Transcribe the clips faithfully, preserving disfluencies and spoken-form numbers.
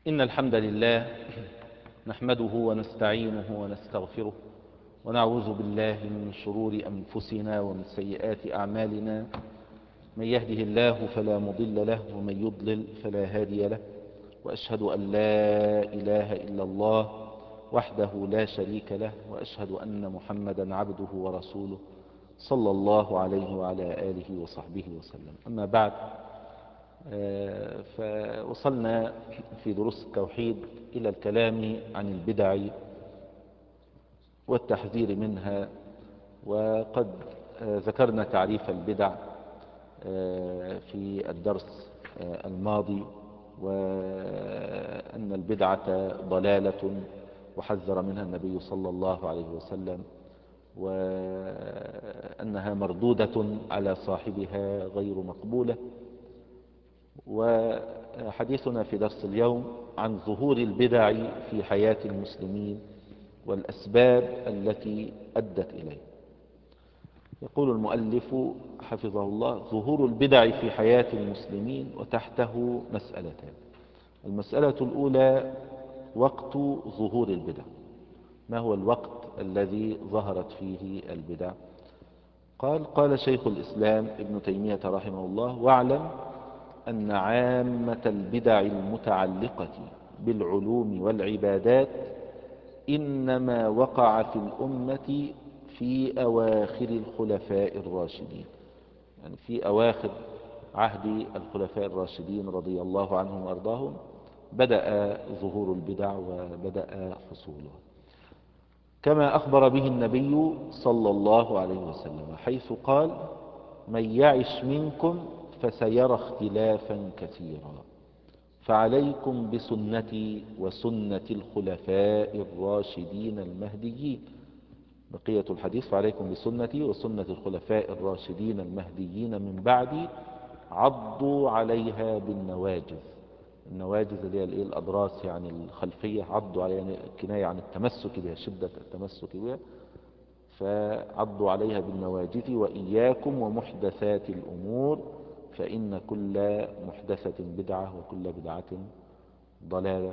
إن الحمد لله نحمده ونستعينه ونستغفره ونعوذ بالله من شرور أنفسنا ومن سيئات أعمالنا. من يهده الله فلا مضل له ومن يضلل فلا هادي له، وأشهد أن لا إله إلا الله وحده لا شريك له، وأشهد أن محمدا عبده ورسوله صلى الله عليه وعلى آله وصحبه وسلم. أما بعد، فوصلنا في دروس التوحيد إلى الكلام عن البدع والتحذير منها، وقد ذكرنا تعريف البدع في الدرس الماضي، وأن البدعة ضلالة وحذر منها النبي صلى الله عليه وسلم، وأنها مردودة على صاحبها غير مقبولة. وحديثنا في درس اليوم عن ظهور البدع في حياة المسلمين والأسباب التي أدت إليه. يقول المؤلف حفظه الله: ظهور البدع في حياة المسلمين، وتحته مسألتان. المسألة الأولى: وقت ظهور البدع. ما هو الوقت الذي ظهرت فيه البدع؟ قال قال شيخ الإسلام ابن تيمية رحمه الله: واعلم أن عامة البدع المتعلقة بالعلوم والعبادات إنما وقع في الأمة في أواخر الخلفاء الراشدين، يعني في أواخر عهد الخلفاء الراشدين رضي الله عنهم وأرضاهم بدأ ظهور البدع وبدأ حصولها، كما أخبر به النبي صلى الله عليه وسلم، حيث قال: من يعش منكم فسيرى اختلافا كثيرا، فعليكم بسنتي وسنة الخلفاء الراشدين المهديين. بقية الحديث: فعليكم بسنتي وسنة الخلفاء الراشدين المهديين من بعدي عضوا عليها بالنواجذ. النواجذ اللي هي الأضراس، يعني الخلفية، عضوا عليها يعني كناية عن التمسك بها، شدة التمسك بها، فعضوا عليها بالنواجذ. وإياكم ومحدثات الأمور، فإن كل محدثة بدعة وكل بدعة ضلالة.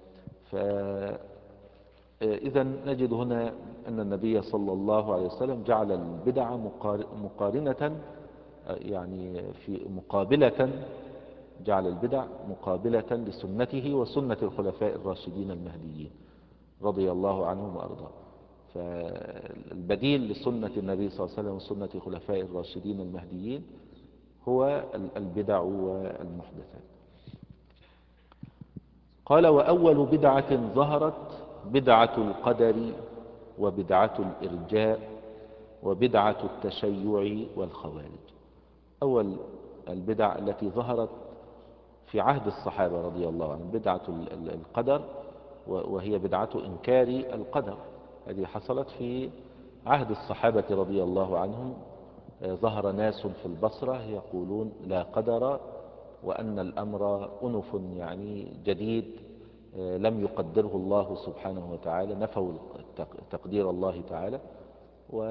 فإذا نجد هنا أن النبي صلى الله عليه وسلم جعل البدع مقارنة، يعني في مقابلة، جعل البدع مقابلة لسنته وسنة الخلفاء الراشدين المهديين رضي الله عنهم وأرضاهم. فالبديل لسنة النبي صلى الله عليه وسلم وسنة الخلفاء الراشدين المهديين هو البدع والمحدثات. قال: وأول بدعة ظهرت بدعة القدر، وبدعة الإرجاء، وبدعة التشيع والخوارج. أول البدع التي ظهرت في عهد الصحابة رضي الله عنهم بدعة القدر، وهي بدعة إنكار القدر. هذه حصلت في عهد الصحابة رضي الله عنهم. ظهر ناس في البصرة يقولون لا قدر، وأن الأمر أنف، يعني جديد لم يقدره الله سبحانه وتعالى، نفوا تقدير الله تعالى. و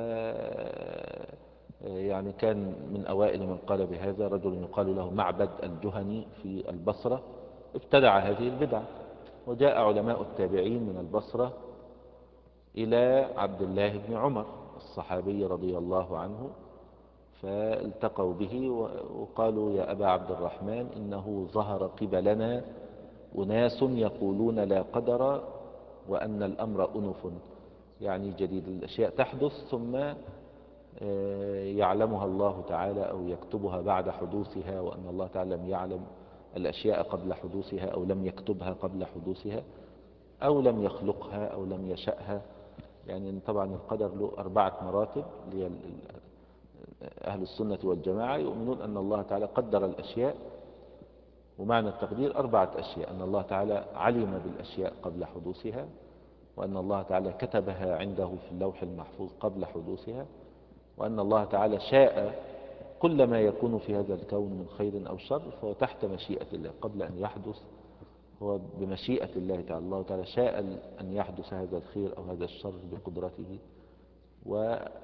يعني كان من أوائل من قال بهذا رجل يقال له معبد الجهني في البصرة، ابتدع هذه البدعة. وجاء علماء التابعين من البصرة إلى عبد الله بن عمر الصحابي رضي الله عنه، فالتقوا به وقالوا: يا أبا عبد الرحمن، إنه ظهر قبلنا أناس يقولون لا قدر، وأن الأمر أنف، يعني جديد، الأشياء تحدث ثم يعلمها الله تعالى أو يكتبها بعد حدوثها، وأن الله تعالى لم يعلم الأشياء قبل حدوثها، أو لم يكتبها قبل حدوثها، أو لم يخلقها، أو لم يشأها. يعني طبعا القدر له أربعة مراتب. أهل السنة والجماعة يؤمنون أن الله تعالى قدر الأشياء، ومعنى التقدير أربعة أشياء: أن الله تعالى علم بالأشياء قبل حدوثها، وأن الله تعالى كتبها عنده في اللوح المحفوظ قبل حدوثها، وأن الله تعالى شاء كل ما يكون في هذا الكون من خير أو شر فهو تحت مشيئة الله قبل أن يحدث، هو بمشيئة الله تعالى. الله تعالى شاء أن يحدث هذا الخير أو هذا الشر بقدرته.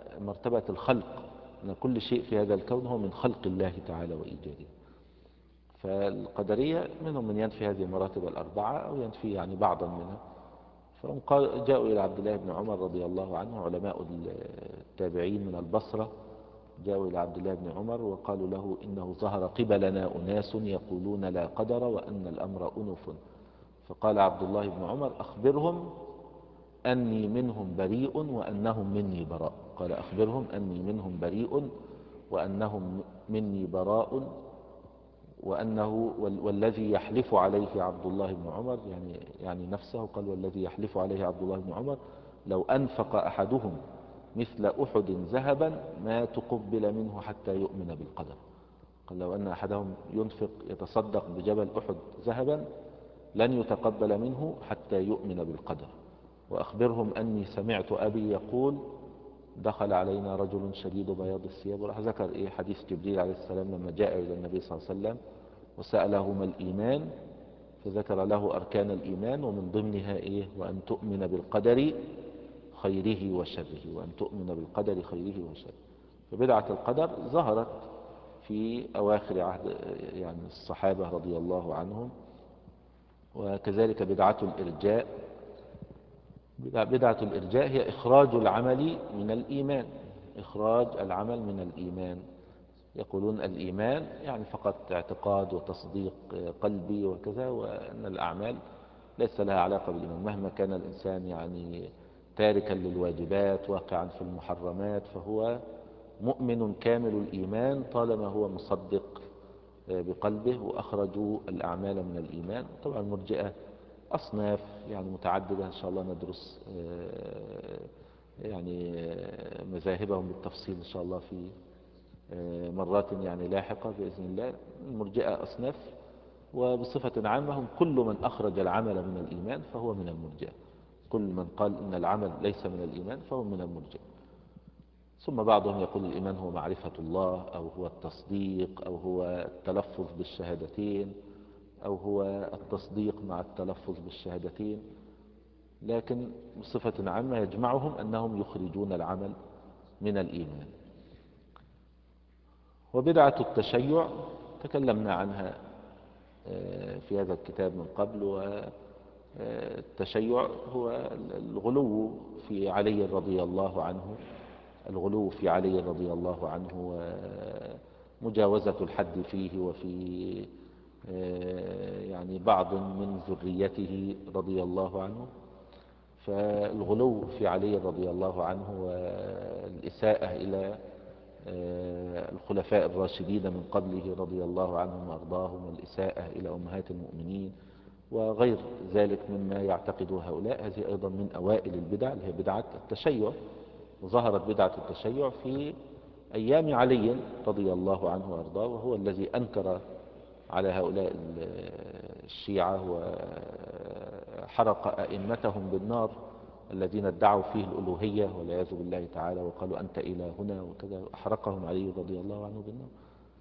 ومرتبة الخلق، أن كل شيء في هذا الكون هو من خلق الله تعالى وإيجاده. فالقدرية منهم من ينفي هذه المراتب الأربعة أو ينفي يعني بعضا منها. فهم قال- جاءوا إلى عبد الله بن عمر رضي الله عنه، علماء التابعين من البصرة، جاءوا إلى عبد الله بن عمر وقالوا له إنه ظهر قبلنا أناس يقولون لا قدر وأن الأمر أنف. فقال عبد الله بن عمر أخبرهم أني منهم بريء وأنهم مني براء. قال أخبرهم أني منهم بريء وأنهم مني براء، وأنه وال- والذي يحلف عليه عبد الله بن عمر، يعني يعني نفسه، قال والذي يحلف عليه عبد الله بن عمر لو أنفق أحدهم مثل أحد ذهبا ما تقبل منه حتى يؤمن بالقدر. قال لو أن أحدهم ينفق يتصدق بجبل أحد ذهبا لن يتقبل منه حتى يؤمن بالقدر. وأخبرهم أني سمعت أبي يقول دخل علينا رجل شديد بياض الثياب، وراح ذكر إيه حديث جبريل عليه السلام لما جاء إلى النبي صلى الله عليه وسلم وسأله ما الإيمان، فذكر له أركان الإيمان ومن ضمنها إيه وأن تؤمن بالقدر خيره وشره، وأن تؤمن بالقدر خيره وشره. فبدعة القدر ظهرت في أواخر عهد يعني الصحابة رضي الله عنهم. وكذلك بدعة الإرجاء. بدعة الإرجاء هي إخراج العمل من الإيمان، إخراج العمل من الإيمان. يقولون الإيمان يعني فقط اعتقاد وتصديق قلبي وكذا، وأن الأعمال ليس لها علاقة بالإيمان. مهما كان الإنسان يعني تاركا للواجبات واقعا في المحرمات فهو مؤمن كامل الإيمان طالما هو مصدق بقلبه، وأخرجوا الأعمال من الإيمان. طبعا المرجئة أصناف يعني متعددة، إن شاء الله ندرس يعني مذاهبهم بالتفصيل إن شاء الله في مرات يعني لاحقة بإذن الله. المرجئة أصناف، وبصفة عامة هم كل من أخرج العمل من الإيمان فهو من المرجئة. كل من قال إن العمل ليس من الإيمان فهو من المرجئة. ثم بعضهم يقول الإيمان هو معرفة الله، أو هو التصديق، أو هو التلفظ بالشهادتين، أو هو التصديق مع التلفظ بالشهادتين. لكن بصفة عامة يجمعهم أنهم يخرجون العمل من الإيمان. وبدعة التشيع تكلمنا عنها في هذا الكتاب من قبل. والتشيع هو الغلو في علي رضي الله عنه، الغلو في علي رضي الله عنه ومجاوزة الحد فيه وفي يعني بعض من ذريته رضي الله عنه. فالغلو في علي رضي الله عنه والإساءة إلى الخلفاء الراشدين من قبله رضي الله عنهم وأرضاهم، والإساءة إلى أمهات المؤمنين وغير ذلك مما يعتقد هؤلاء، هذه أيضا من أوائل البدع اللي هي بدعة التشيع. وظهرت بدعة التشيع في أيام علي رضي الله عنه وأرضاه، وهو الذي أنكر على هؤلاء الشيعة وحرق أئمتهم بالنار الذين ادعوا فيه الألوهية والعياذ بالله تعالى، وقالوا أنت إلهنا وكذا، أحرقهم علي رضي الله عنه بالنار.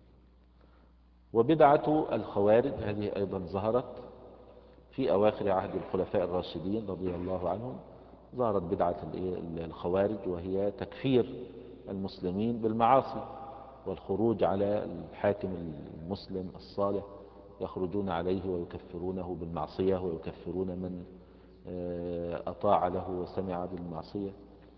وبدعة الخوارج هذه أيضا ظهرت في أواخر عهد الخلفاء الراشدين رضي الله عنهم. ظهرت بدعة الخوارج وهي تكفير المسلمين بالمعاصي والخروج على الحاكم المسلم الصالح، يخرجون عليه ويكفرونه بالمعصية ويكفرون من أطاع له وسمع بالمعصية.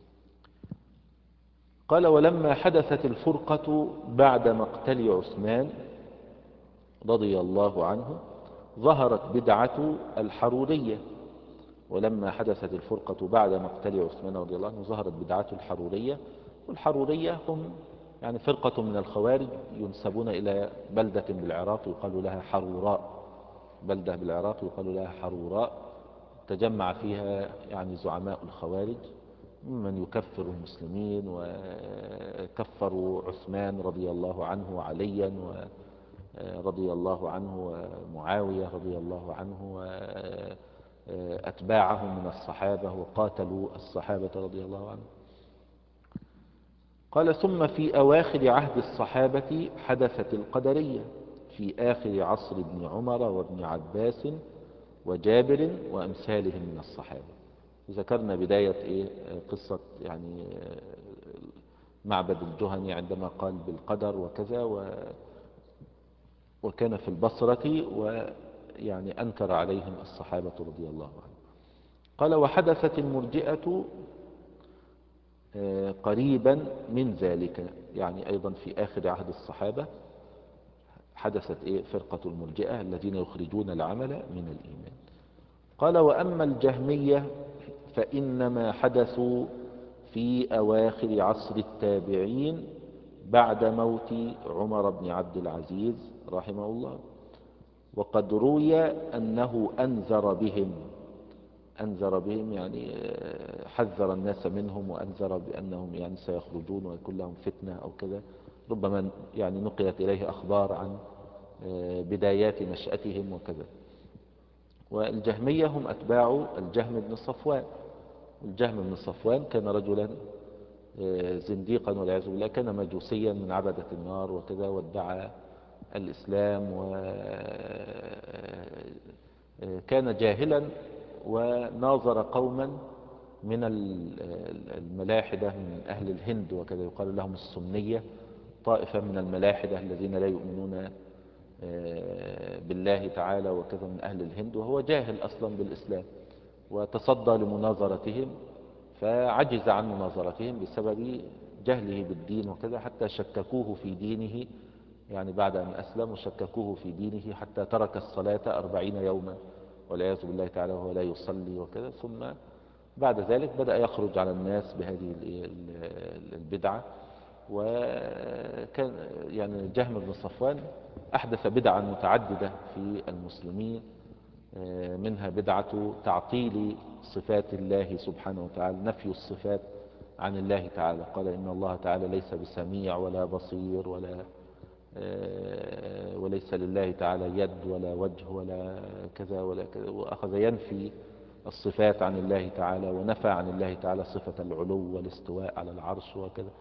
قال ولما حدثت الفرقة بعد مقتل عثمان رضي الله عنه ظهرت بدعة الحرورية. ولما حدثت الفرقة بعد مقتل عثمان رضي الله عنه ظهرت بدعة الحرورية. والحرورية هم يعني فرقة من الخوارج ينسبون إلى بلدة بالعراق يقال لها حروراء، بلدة بالعراق يقال لها حروراء، تجمع فيها يعني زعماء الخوارج ممن يكفر المسلمين، وكفروا عثمان رضي الله عنه وعليا رضي الله عنه ومعاوية رضي الله عنه وأتباعهم من الصحابة، وقاتلوا الصحابة رضي الله عنهم. قال ثم في أواخر عهد الصحابة حدثت القدرية في آخر عصر ابن عمر وابن عباس وجابر وأمثالهم من الصحابة. ذكرنا بداية إيه قصة يعني معبد الجهني عندما قال بالقدر وكذا، وكان في البصرة، ويعني أنكر عليهم الصحابة رضي الله عنهم. قال وحدثت المرجئة آه، قريبا من ذلك، يعني أيضا في آخر عهد الصحابة حدثت إيه فرقة المرجئة الذين يخرجون العمل من الإيمان. قال وأما الجهمية فإنما حدثوا في أواخر عصر التابعين بعد موت عمر بن عبد العزيز رحمه الله، وقد روي أنه أنذر بهم، أنذر بهم يعني حذر الناس منهم، وأنذر بأنهم يعني سيخرجون ويكون لهم فتنة أو كذا. ربما يعني نقلت إليه أخبار عن بدايات نشأتهم وكذا. والجهمية هم أتباع الجهم بن صفوان. الجهم بن صفوان كان رجلا زنديقا والعياذ بالله، كان مجوسيا من عبدة النار وكذا، وادعى الإسلام، وكان جاهلا وناظر قوما من الملاحدة من أهل الهند وكذا، يقال لهم السنية، طائفة من الملاحدة الذين لا يؤمنون بالله تعالى وكذا، من أهل الهند، وهو جاهل أصلا بالإسلام، وتصدى لمناظرتهم فعجز عن مناظرتهم بسبب جهله بالدين وكذا، حتى شككوه في دينه، يعني بعد أن أسلم وشككوه في دينه حتى ترك الصلاة أربعين يوما والعياذ بالله تعالى وهو لا يصلي وكذا. ثم بعد ذلك بدأ يخرج على الناس بهذه البدعة. وكان يعني جهم بن صفوان أحدث بدعا متعددة في المسلمين، منها بدعة تعطيل صفات الله سبحانه وتعالى، نفي الصفات عن الله تعالى. قال إن الله تعالى ليس بسميع ولا بصير ولا وليس لله تعالى يد ولا وجه ولا كذا ولا كذا، وأخذ ينفي الصفات عن الله تعالى، ونفى عن الله تعالى صفة العلو والاستواء على العرش وكذا.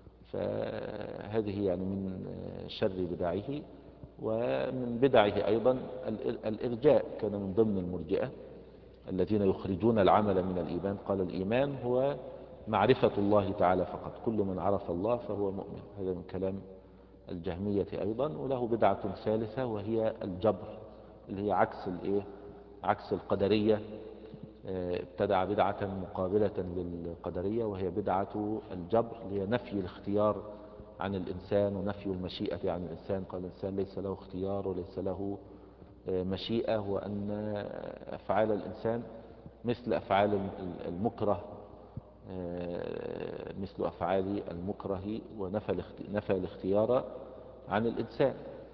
فهذه يعني من شر بدعه. ومن بدعه أيضا الإرجاء، كان من ضمن المرجئة الذين يخرجون العمل من الإيمان. قال الإيمان هو معرفة الله تعالى فقط، كل من عرف الله فهو مؤمن. هذا من كلام الجهمية أيضا. وله بدعة ثالثة وهي الجبر، اللي هي عكس الإيه؟ عكس القدرية. ابتدع بدعة مقابلة للقدرية وهي بدعة الجبر، اللي هي نفي الاختيار عن الإنسان ونفي المشيئة عن الإنسان. قال الإنسان ليس له اختيار وليس له مشيئة، وأن أفعال الإنسان مثل أفعال المكره، مثل أفعال المكره، ونفى الاختيار عن الإنسان،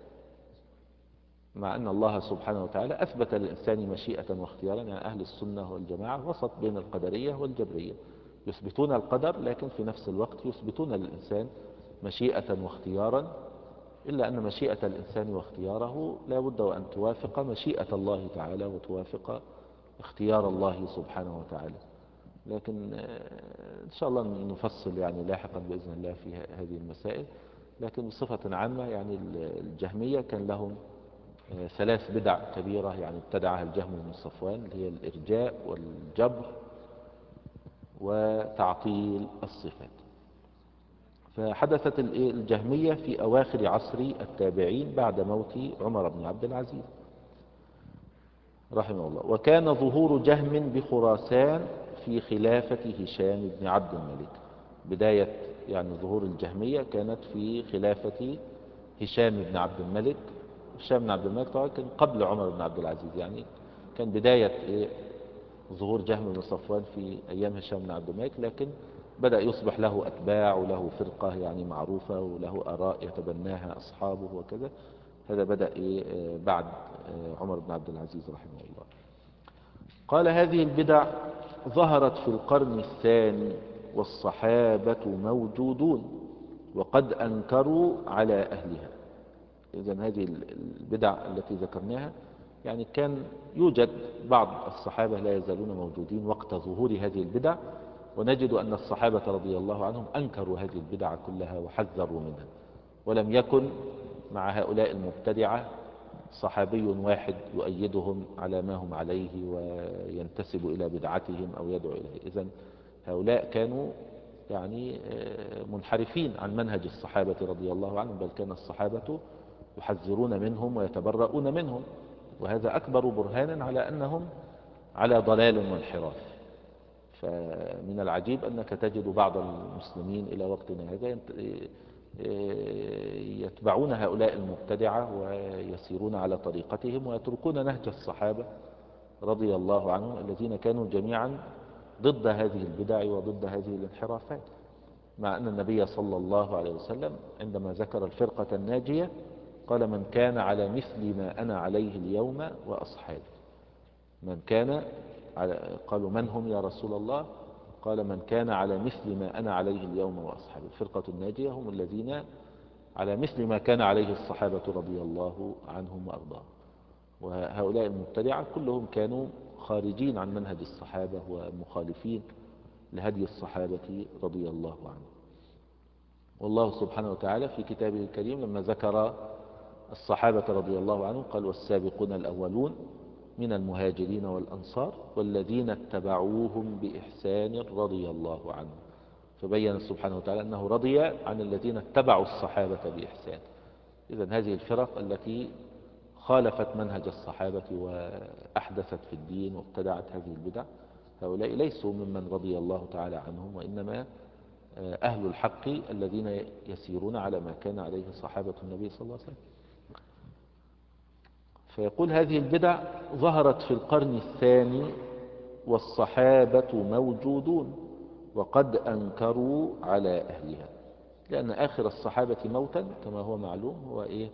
مع أن الله سبحانه وتعالى أثبت للإنسان مشيئة واختيارا. يعني أهل السنة والجماعة وسط بين القدرية والجبرية، يثبتون القدر لكن في نفس الوقت يثبتون للإنسان مشيئة واختيارا، إلا أن مشيئة الإنسان واختياره لا بد وأن توافق مشيئة الله تعالى وتوافق اختيار الله سبحانه وتعالى. لكن إن شاء الله نفصل يعني لاحقا بإذن الله في هذه المسائل. لكن بصفة عامة يعني الجهمية كان لهم ثلاث بدع كبيرة يعني ابتدعها الجهم بن صفوان، اللي هي الإرجاء والجبر وتعطيل الصفات. فحدثت الجهمية في أواخر عصر التابعين بعد موت عمر بن عبد العزيز رحمه الله. وكان ظهور جهم بخراسان في خلافة هشام بن عبد الملك. بداية يعني ظهور الجهمية كانت في خلافة هشام بن عبد الملك. هشام بن عبد الملك طبعا كان قبل عمر بن عبد العزيز، يعني كان بداية إيه ظهور جهم بن صفوان في أيام هشام بن عبد الملك، لكن بدأ يصبح له أتباع وله فرقة يعني معروفة وله آراء يتبناها أصحابه وكذا. هذا بدأ إيه بعد عمر بن عبد العزيز رحمه الله. قال هذه البدع ظهرت في القرن الثاني والصحابة موجودون وقد أنكروا على أهلها. إذن هذه البدع التي ذكرناها يعني كان يوجد بعض الصحابة لا يزالون موجودين وقت ظهور هذه البدع، ونجد أن الصحابة رضي الله عنهم أنكروا هذه البدع كلها وحذروا منها، ولم يكن مع هؤلاء المبتدعة صحابي واحد يؤيدهم على ما هم عليه وينتسب إلى بدعتهم أو يدعو إليه. إذن هؤلاء كانوا يعني منحرفين عن منهج الصحابة رضي الله عنهم، بل كان الصحابة ويحذرون منهم ويتبرؤون منهم، وهذا أكبر برهان على أنهم على ضلال وانحراف. فمن العجيب أنك تجد بعض المسلمين إلى وقتنا هذا يتبعون هؤلاء المبتدعة ويسيرون على طريقتهم ويتركون نهج الصحابة رضي الله عنهم الذين كانوا جميعا ضد هذه البدع وضد هذه الانحرافات. مع أن النبي صلى الله عليه وسلم عندما ذكر الفرقة الناجية قال: من كان على مثل ما أنا عليه اليوم وأصحابي. من كان على قالوا: من هم يا رسول الله؟ قال: من كان على مثل ما أنا عليه اليوم وأصحابي. الفرقة الناجية هم الذين على مثل ما كان عليه الصحابة رضي الله عنهم وأرضاهم. وهؤلاء المبتدعة كلهم كانوا خارجين عن منهج الصحابة ومخالفين لهدي الصحابة رضي الله عنهم. والله سبحانه وتعالى في كتابه الكريم لما ذكر الصحابة رضي الله عنهم قال: والسابقون الأولون من المهاجرين والأنصار والذين اتبعوهم بإحسان رضي الله عنهم. فبين سبحانه وتعالى أنه رضي عن الذين اتبعوا الصحابة بإحسان. إذن هذه الفرق التي خالفت منهج الصحابة وأحدثت في الدين وابتدعت هذه البدع، هؤلاء ليسوا ممن رضي الله تعالى عنهم، وإنما أهل الحق الذين يسيرون على ما كان عليه صحابة النبي صلى الله عليه وسلم. فيقول: هذه البدع ظهرت في القرن الثاني والصحابة موجودون وقد أنكروا على أهلها. لأن آخر الصحابة موتا كما هو معلوم هو إيه؟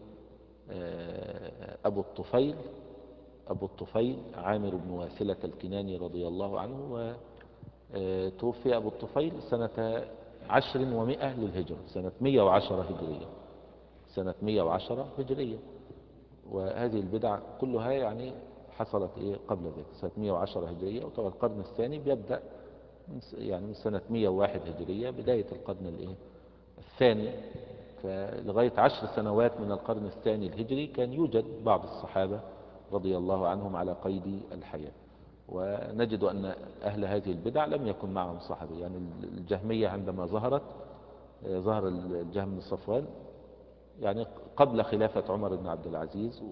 أبو الطفيل أبو الطفيل عامر بن واثلة الكناني رضي الله عنه، وتوفي أبو الطفيل سنة عشر ومئة للهجرة، سنة مئة وعشرة هجرية سنة مئة وعشرة هجرية. وهذه البدع كلها يعني حصلت إيه قبل ذلك، سنة مئة وعشرة هجرية. وطبعا القرن الثاني بيبدأ يعني من سنة مئة وواحد هجرية، بداية القرن الإيه الثاني. فلغاية عشر سنوات من القرن الثاني الهجري كان يوجد بعض الصحابة رضي الله عنهم على قيد الحياة. ونجد أن أهل هذه البدع لم يكن معهم صحابة. يعني الجهمية عندما ظهرت ظهر الجهم بن صفوان يعني قبل خلافة عمر بن عبد العزيز،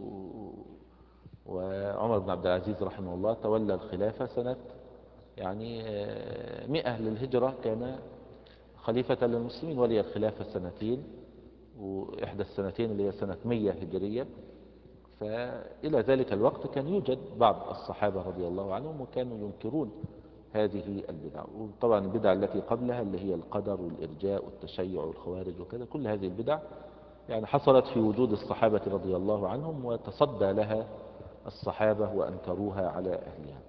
وعمر بن عبد العزيز رحمه الله تولى الخلافة سنة يعني مئة للهجرة، كان خليفة للمسلمين، ولي الخلافة سنتين، وإحدى السنتين اللي هي سنة مئة هجرية. فإلى ذلك الوقت كان يوجد بعض الصحابة رضي الله عنهم وكانوا ينكرون هذه البدع. وطبعا البدع التي قبلها اللي هي القدر والإرجاء والتشيع والخوارج وكذا، كل هذه البدع يعني حصلت في وجود الصحابة رضي الله عنهم، وتصدى لها الصحابة وأنكروها على أهلها.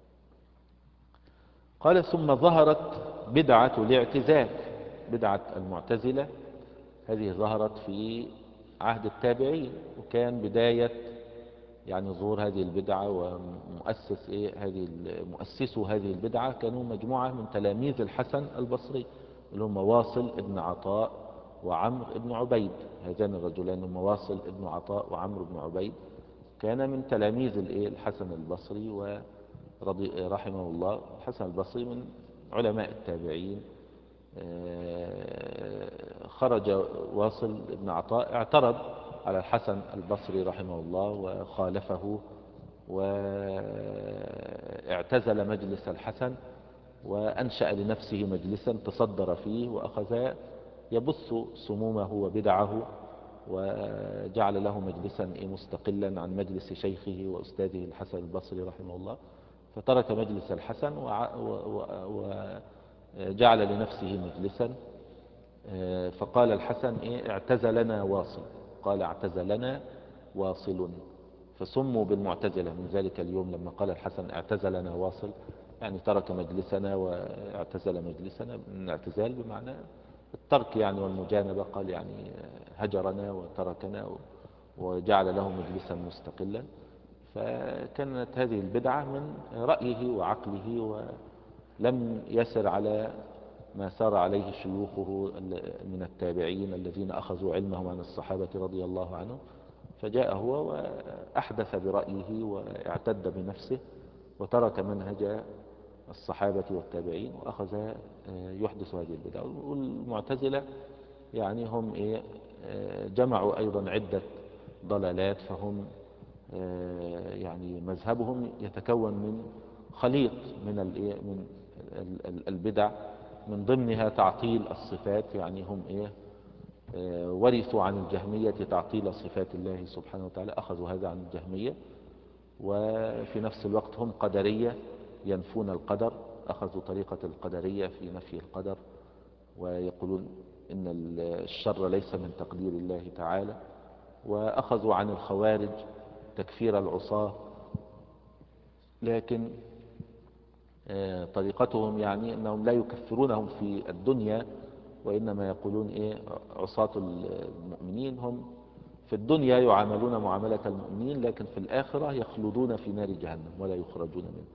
قال: ثم ظهرت بدعة الاعتزال، بدعة المعتزلة. هذه ظهرت في عهد التابعين، وكان بداية يعني ظهور هذه البدعة ومؤسس إيه هذه مؤسسوا هذه البدعة كانوا مجموعة من تلاميذ الحسن البصري اللي هم واصل ابن عطاء وعمرو ابن عبيد. هذان الرجلان هم واصل ابن عطاء وعمرو بن عبيد، كان من تلاميذ الإيه الحسن البصري ورضي رحمه الله. الحسن البصري من علماء التابعين. خرج واصل ابن عطاء اعترض على الحسن البصري رحمه الله وخالفه، واعتزل مجلس الحسن وأنشأ لنفسه مجلسا تصدر فيه، وأخذ يبث سمومه وبدعه، وجعل له مجلسا مستقلا عن مجلس شيخه وأستاذه الحسن البصري رحمه الله. فترك مجلس الحسن وجعل لنفسه مجلسا. فقال الحسن: إيه اعتزلنا واصل. قال: اعتزلنا واصل. فسموا بالمعتزلة من ذلك اليوم لما قال الحسن اعتزلنا واصل، يعني ترك مجلسنا واعتزل مجلسنا. من الاعتزال بمعنى الترك يعني والمجانبة. قال يعني هجرنا وتركنا وجعل له مجلسا مستقلا. فكانت هذه البدعة من رأيه وعقله، ولم يسر على ما سار عليه شيوخه من التابعين الذين أخذوا علمهم عن الصحابة رضي الله عنهم. فجاء هو وأحدث برأيه واعتد بنفسه وترك منهج الصحابة والتابعين وأخذ يحدث هذه البدع. والمعتزلة يعني هم إيه جمعوا أيضا عدة ضلالات، فهم آه، يعني مذهبهم يتكون من خليط من الإيه؟ من ال- ال- البدع، من ضمنها تعطيل الصفات. يعني هم إيه آه، ورثوا عن الجهمية تعطيل صفات الله سبحانه وتعالى، أخذوا هذا عن الجهمية. وفي نفس الوقت هم قدرية ينفون القدر، أخذوا طريقة القدرية في نفي القدر، ويقولون إن الشر ليس من تقدير الله تعالى. وأخذوا عن الخوارج تكفير العصاة، لكن آه، طريقتهم يعني أنهم لا يكفرونهم في الدنيا، وإنما يقولون إيه عصاة المؤمنين هم في الدنيا يعاملون معاملة المؤمنين، لكن في الآخرة يخلدون في نار جهنم ولا يخرجون منها.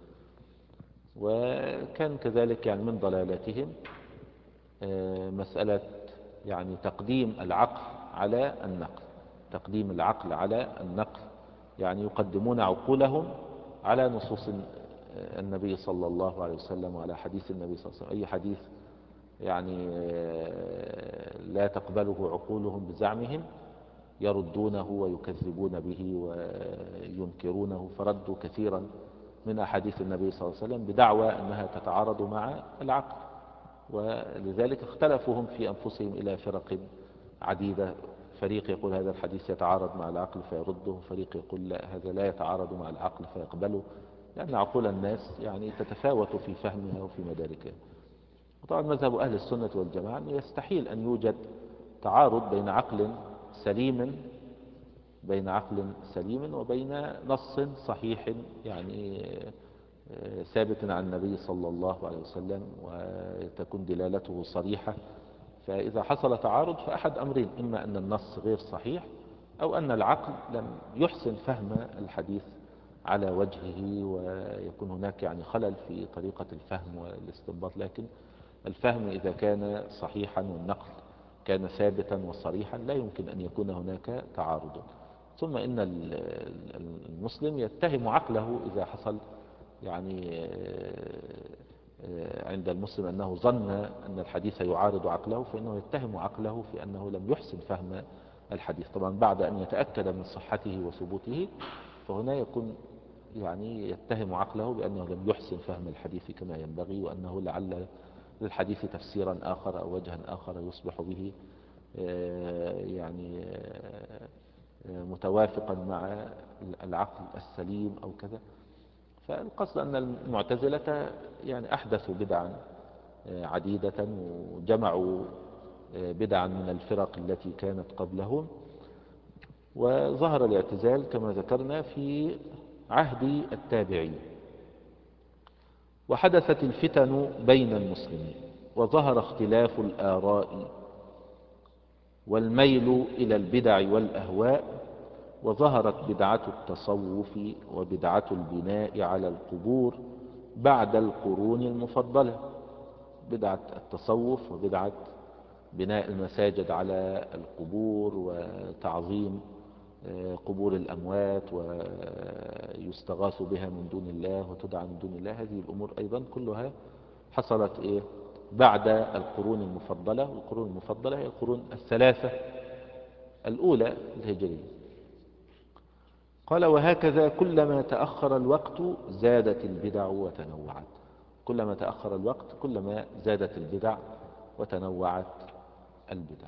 وكان كذلك يعني من ضلالاتهم آه، مسألة يعني تقديم العقل على النقل، تقديم العقل على النقل، يعني يقدمون عقولهم على نصوص النبي صلى الله عليه وسلم وعلى حديث النبي صلى الله عليه وسلم. أي حديث يعني آه، لا تقبله عقولهم بزعمهم يردونه ويكذبون به وينكرونه، فردوا كثيرا من أحاديث النبي صلى الله عليه وسلم بدعوى أنها تتعارض مع العقل. ولذلك اختلفوا هم في أنفسهم إلى فرق عديدة، فريق يقول هذا الحديث يتعارض مع العقل فيرده، فريق يقول لا هذا لا يتعارض مع العقل فيقبله، لأن عقول الناس يعني تتفاوت في فهمها وفي مداركها. وطبعا مذهب أهل السنة والجماعة أنه يستحيل أن يوجد تعارض بين عقل سليم بين عقل سليم وبين نص صحيح يعني آه، ثابت عن النبي صلى الله عليه وسلم وتكون دلالته صريحة. فإذا حصل تعارض فأحد أمرين: إما أن النص غير صحيح، أو أن العقل لم يحسن فهم الحديث على وجهه، ويكون هناك يعني خلل في طريقة الفهم والاستنباط. لكن الفهم إذا كان صحيحا والنقل كان ثابتا وصريحا لا يمكن أن يكون هناك تعارض. ثم إن المسلم يتهم عقله إذا حصل يعني عند المسلم أنه ظن أن الحديث يعارض عقله، فإنه يتهم عقله في أنه لم يحسن فهم الحديث. طبعا بعد أن يتأكد من صحته وثبوته، فهنا يكون يعني يتهم عقله بأنه لم يحسن فهم الحديث كما ينبغي، وأنه لعل للحديث تفسيرا آخر أو وجها آخر يصبح به يعني متوافقا مع العقل السليم أو كذا. فالقصد أن المعتزلة يعني أحدثوا بدعا عديدة وجمعوا بدعا من الفرق التي كانت قبلهم. وظهر الاعتزال كما ذكرنا في عهد التابعين، وحدثت الفتن بين المسلمين، وظهر اختلاف الآراء والميل إلى البدع والأهواء، وظهرت بدعة التصوف وبدعة البناء على القبور بعد القرون المفضلة. بدعة التصوف وبدعة بناء المساجد على القبور وتعظيم قبور الأموات ويستغاث بها من دون الله وتدعى من دون الله، هذه الأمور أيضا كلها حصلت إيه بعد القرون المفضلة. والقرون المفضلة هي القرون الثلاثة الأولى الهجرية. قال: وهكذا كلما تأخر الوقت زادت البدع وتنوعت. كلما تأخر الوقت كلما زادت البدع وتنوعت البدع.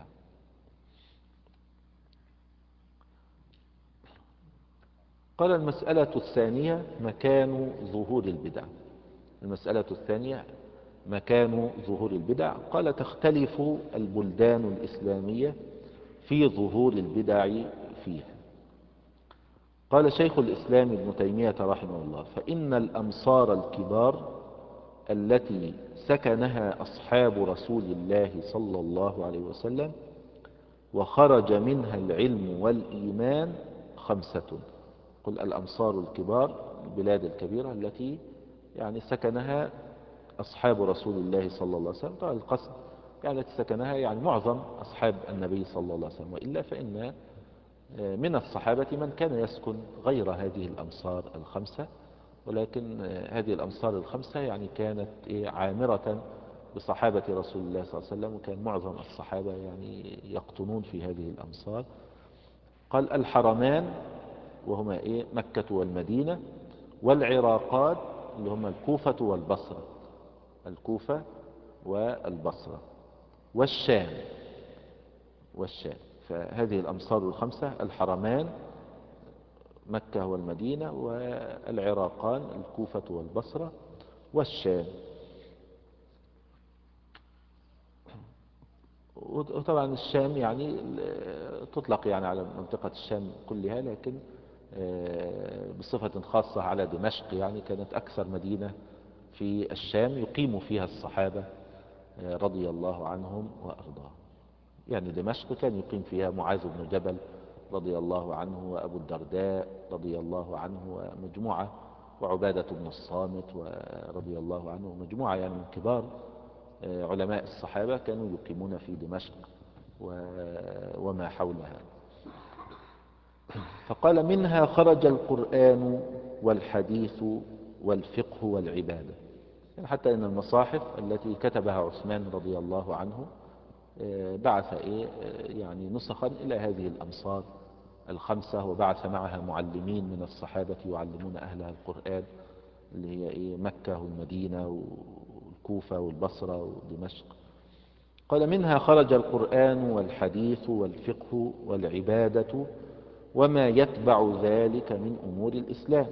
قال: المسألة الثانية مكان ظهور البدع. المسألة الثانية مكان ظهور البدع. قال: تختلف البلدان الإسلامية في ظهور البدع فيها. قال شيخ الإسلام ابن تيمية رحمه الله: فإن الأمصار الكبار التي سكنها أصحاب رسول الله صلى الله عليه وسلم وخرج منها العلم والإيمان خمسة. قل الأمصار الكبار، البلاد الكبيرة التي يعني سكنها أصحاب رسول الله صلى الله عليه وسلم. طبعا القصد يعني التي سكنها يعني معظم أصحاب النبي صلى الله عليه وسلم، وإلا فإن من الصحابة من كان يسكن غير هذه الأمصار الخمسة، ولكن هذه الأمصار الخمسة يعني كانت عامرة بصحابة رسول الله صلى الله عليه وسلم، وكان معظم الصحابة يعني يقطنون في هذه الأمصار. قال الحرمان وهما إيه مكة والمدينة، والعراقات اللي هما الكوفة والبصرة، الكوفة والبصرة، والشام، والشام. فهذه الأمصار الخمسة: الحرمان مكة والمدينة، والعراقان الكوفة والبصرة، والشام. وطبعا الشام يعني تطلق يعني على منطقة الشام كلها، لكن بصفة خاصة على دمشق، يعني كانت أكثر مدينة في الشام يقيم فيها الصحابة رضي الله عنهم وأرضاهم. يعني دمشق كان يقيم فيها معاذ بن جبل رضي الله عنه، وأبو الدرداء رضي الله عنه، ومجموعة، وعبادة بن الصامت رضي الله عنه، ومجموعة يعني من كبار علماء الصحابة كانوا يقيمون في دمشق وما حولها. فقال منها خرج القرآن والحديث والفقه والعبادة. يعني حتى إن المصاحف التي كتبها عثمان رضي الله عنه بعث إيه يعني نسخا إلى هذه الأمصار الخمسة، وبعث معها معلمين من الصحابة يعلمون أهلها القرآن، اللي هي إيه مكة والمدينة والكوفة والبصرة ودمشق. قال منها خرج القرآن والحديث والفقه والعبادة وما يتبع ذلك من أمور الإسلام.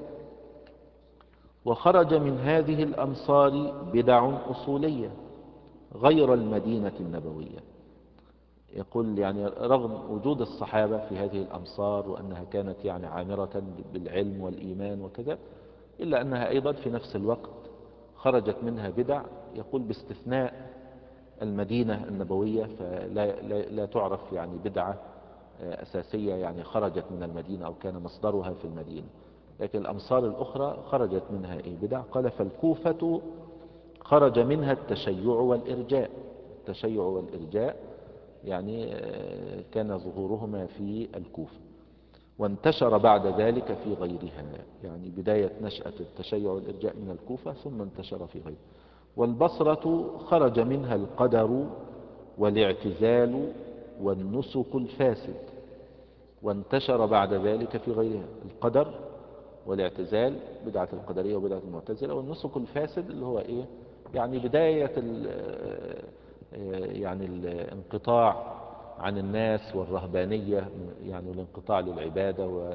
وخرج من هذه الأمصار بدع أصولية غير المدينة النبوية. يقول يعني رغم وجود الصحابة في هذه الأمصار وأنها كانت يعني عامرة بالعلم والإيمان وكذا، إلا أنها أيضا في نفس الوقت خرجت منها بدع، يقول باستثناء المدينة النبوية، فلا لا, لا تعرف يعني بدعة أساسية يعني خرجت من المدينة أو كان مصدرها في المدينة، لكن الأمصار الأخرى خرجت منها إيه بدع. قال فالكوفة خرج منها التشيع والإرجاء. التشيع والإرجاء يعني كان ظهورهما في الكوفة، وانتشر بعد ذلك في غيرها. يعني بداية نشأة التشيع والإرجاء من الكوفة، ثم انتشر في غيرها. والبصرة خرج منها القدر والاعتزال والنسك الفاسد، وانتشر بعد ذلك في غيرها. القدر والاعتزال بدعة القدرية وبدعة المعتزلة، والنسك الفاسد اللي هو ايه يعني بداية ال يعني الانقطاع عن الناس والرهبانية، يعني الانقطاع للعبادة و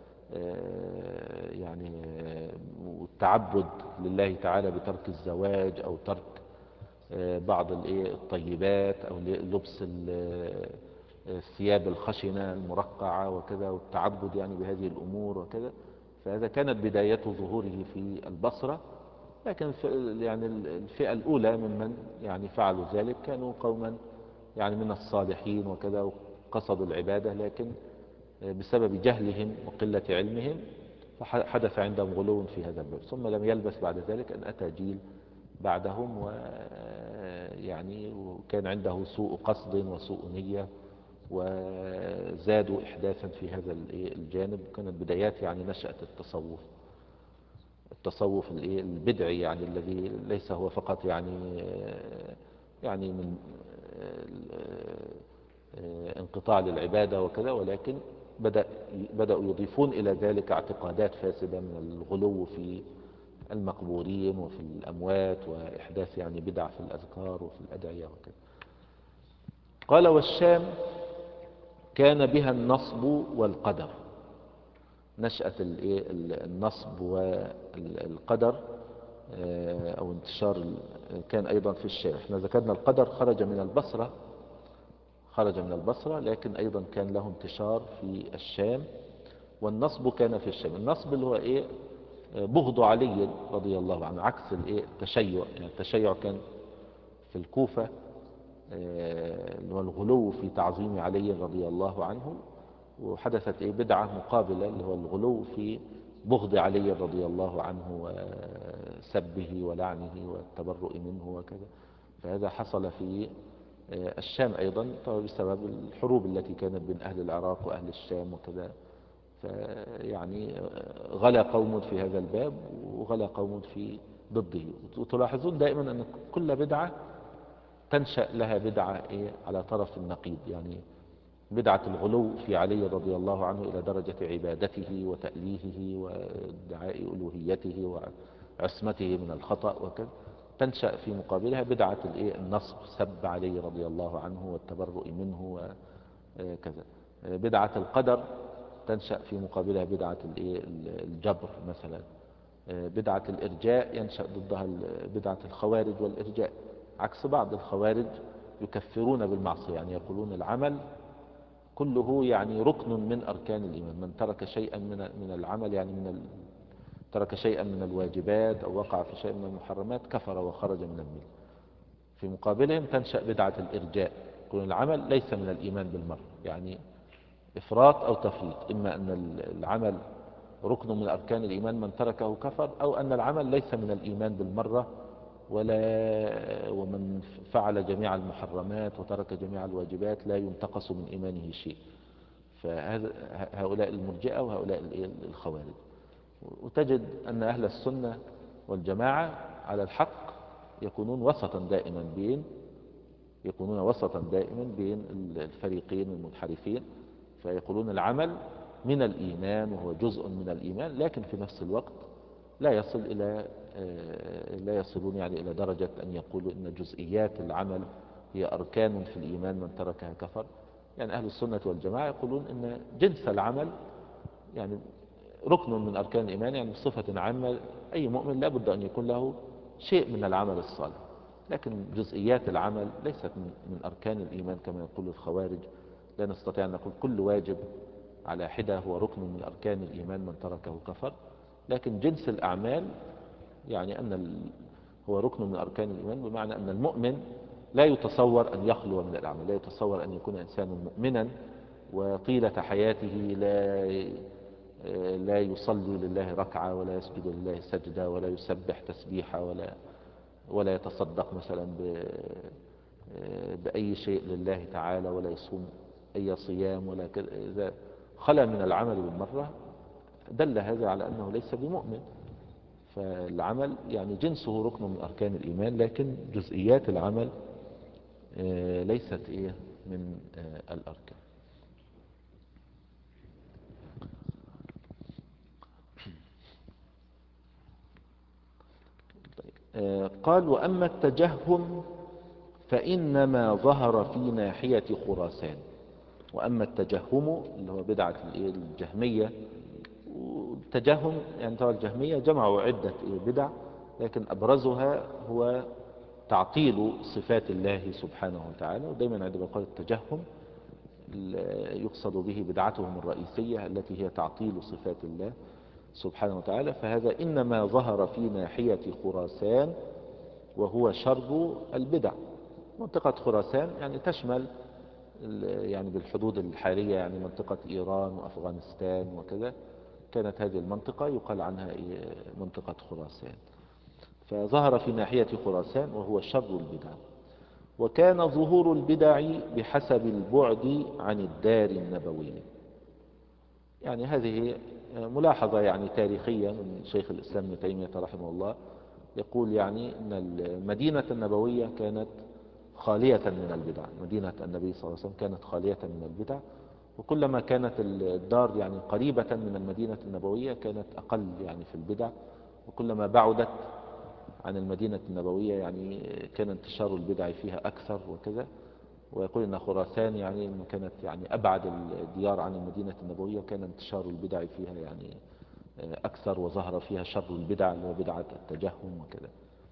يعني والتعبد لله تعالى بترك الزواج أو ترك بعض الطيبات أو لبس الثياب الخشنة المرقعة وكذا، والتعبد يعني بهذه الأمور وكذا. فهذا كانت بداية ظهوره في البصرة. لكن يعني الفئة الأولى ممن يعني فعلوا ذلك كانوا قوما يعني من الصالحين وكذا، وقصدوا العبادة، لكن بسبب جهلهم وقلة علمهم فحدث عندهم غلو في هذا الباب. ثم لم يلبث بعد ذلك أن أتى جيل بعدهم ويعني وكان عنده سوء قصد وسوء نية، وزادوا إحداثا في هذا الجانب. كانت بدايات يعني نشأة التصوف، التصوف البدعي، يعني الذي ليس هو فقط يعني يعني من انقطاع للعبادة وكذا، ولكن بدأ بدأوا يضيفون إلى ذلك اعتقادات فاسدة من الغلو في المقبورين وفي الأموات، وإحداث يعني بدع في الأذكار وفي الأدعية وكذا. قال والشام كان بها النصب والقدر. نشأة النصب والقدر أو انتشار كان أيضا في الشام. احنا ذكرنا القدر خرج من البصرة، خرج من البصرة، لكن أيضا كان له انتشار في الشام. والنصب كان في الشام. النصب اللي هو إيه بغض علي رضي الله عنه، عكس الايه التشيع. يعني التشيع كان في الكوفة اللي هو الغلو في تعظيم علي رضي الله عنه، وحدثت ايه بدعة مقابلة اللي هو الغلو في بغض علي رضي الله عنه وسبه ولعنه والتبرؤ منه وكذا. فهذا حصل في الشام أيضا بسبب الحروب التي كانت بين أهل العراق وأهل الشام وكذا. فيعني غلا قوم في هذا الباب وغلا قوم في ضده. وتلاحظون دائما أن كل بدعة تنشأ لها بدعة إيه على طرف النقيض. يعني بدعة الغلو في علي رضي الله عنه إلى درجة عبادته وتأليهه وادعاء ألوهيته وعصمته من الخطأ وكذا، تنشأ في مقابلها بدعة النصب، سب علي رضي الله عنه والتبرؤ منه وكذا. بدعة القدر تنشأ في مقابلها بدعة الجبر مثلا. بدعة الإرجاء ينشأ ضدها بدعة الخوارج والإرجاء، عكس بعض الخوارج يكفرون بالمعصية، يعني يقولون العمل كله يعني ركن من أركان الإيمان، من ترك شيئا من من العمل يعني من ال... ترك شيئا من الواجبات أو وقع في شيء من المحرمات كفر وخرج من الملة. في مقابلهم تنشأ بدعة الإرجاء، يقول العمل ليس من الإيمان بالمرة، يعني إفراط أو تفريط، إما أن العمل ركن من أركان الإيمان من تركه كفر، أو أن العمل ليس من الإيمان بالمرة، ولا ومن فعل جميع المحرمات وترك جميع الواجبات لا ينتقص من إيمانه شيء. فهؤلاء المرجئة وهؤلاء الخوارج. وتجد أن أهل السنة والجماعة على الحق يكونون وسطا دائما بين يكونون وسطا دائما بين الفريقين المنحرفين، فيقولون العمل من الإيمان وهو جزء من الإيمان، لكن في نفس الوقت لا يصل إلى لا يصلون يعني إلى درجة أن يقولوا إن جزئيات العمل هي أركان في الإيمان من تركها كفر. يعني أهل السنة والجماعة يقولون إن جنس العمل يعني ركن من أركان الإيمان، يعني بصفة عامة أي مؤمن لا بد أن يكون له شيء من العمل الصالح، لكن جزئيات العمل ليست من أركان الإيمان كما يقول الخوارج. لا نستطيع أن نقول كل واجب على حدة هو ركن من أركان الإيمان من تركه كفر، لكن جنس الأعمال يعني أن ال... هو ركن من أركان الإيمان، بمعنى أن المؤمن لا يتصور أن يخلو من الأعمال، لا يتصور أن يكون إنسان مؤمنا وطيلة حياته لا لا يصلي لله ركعة ولا يسجد لله سجدة ولا يسبح تسبيحة ولا ولا يتصدق مثلا ب... بأي شيء لله تعالى ولا يصوم أي صيام ولا كذا. إذا خلى من العمل بالمرة دل هذا على أنه ليس بمؤمن. فالعمل يعني جنسه ركن من أركان الإيمان، لكن جزئيات العمل ليست إيه من الأركان. قال وأما التجهم فإنما ظهر في ناحية خراسان. وأما التجهم اللي هو بدعة الجهمية، والتجهم يعني طبعا الجهمية جمعوا عدة بدع، لكن أبرزها هو تعطيل صفات الله سبحانه وتعالى. ودائما عندما يقال التجهم يقصد به بدعتهم الرئيسية التي هي تعطيل صفات الله سبحانه وتعالى. فهذا إنما ظهر في ناحية خراسان وهو شر البدع. منطقة خراسان يعني تشمل يعني بالحدود الحالية يعني منطقة إيران وأفغانستان وكذا، كانت هذه المنطقة يقال عنها منطقة خراسان. فظهر في ناحية خراسان وهو شر البدع. وكان ظهور البدع بحسب البعد عن الدار النبوية. يعني هذه ملاحظة يعني تاريخية من شيخ الإسلام ابن تيمية رحمه الله، يقول يعني أن المدينة النبوية كانت خالية من البدع. مدينة النبي صلى الله عليه وسلم كانت خالية من البدع، وكلما كانت الدار يعني قريبة من المدينة النبوية كانت أقل يعني في البدع، وكلما بعدت عن المدينة النبوية يعني كان انتشار البدع فيها أكثر وكذا. ويقول أن خراسان يعني كانت يعني أبعد الديار عن المدينة النبوية، كان انتشار البدع فيها يعني أكثر، وظهر فيها شر البدع اللي هو بدعة التجهم وكذا.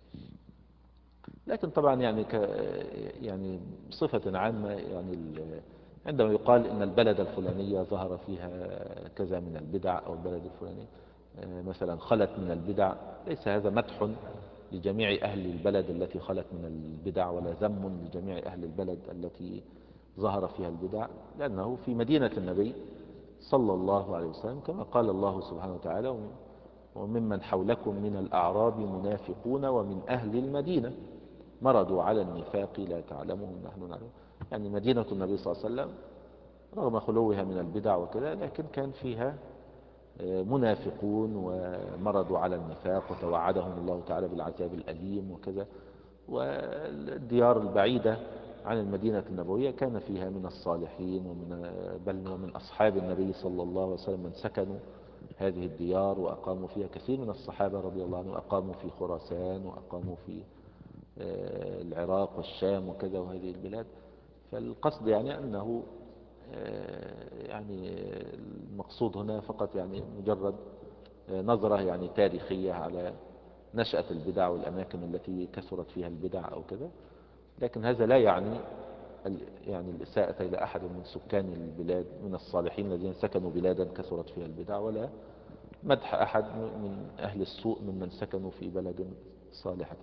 لكن طبعا يعني ك يعني بصفة عامة يعني عندما يقال إن البلد الفلانية ظهر فيها كذا من البدع، أو البلد الفلاني مثلا خلت من البدع، ليس هذا مدح لجميع أهل البلد التي خلت من البدع، ولا ذم لجميع أهل البلد التي ظهر فيها البدع، لأنه في مدينة النبي صلى الله عليه وسلم كما قال الله سبحانه وتعالى وممن حولكم من الأعراب منافقون ومن أهل المدينة مرضوا على النفاق لا تعلمهم نحن نعلم. يعني مدينة النبي صلى الله عليه وسلم رغم خلوها من البدع وكذا، لكن كان فيها منافقون ومرضوا على النفاق وتوعدهم الله تعالى بالعذاب الأليم وكذا. والديار البعيدة عن المدينة النبوية كان فيها من الصالحين ومن بل ومن أصحاب النبي صلى الله عليه وسلم من سكنوا هذه الديار وأقاموا فيها. كثير من الصحابة رضي الله عنهم أقاموا في خراسان وأقاموا في العراق والشام وكذا وهذه البلاد. فالقصد يعني أنه يعني المقصود هنا فقط يعني مجرد نظرة يعني تاريخية على نشأة البدع والأماكن التي كثرت فيها البدع أو كذا، لكن هذا لا يعني يعني الإساءة إلى أحد من سكان البلاد من الصالحين الذين سكنوا بلادا كثرت فيها البدع، ولا مدح أحد من أهل السوء ممن سكنوا في بلد صالحة.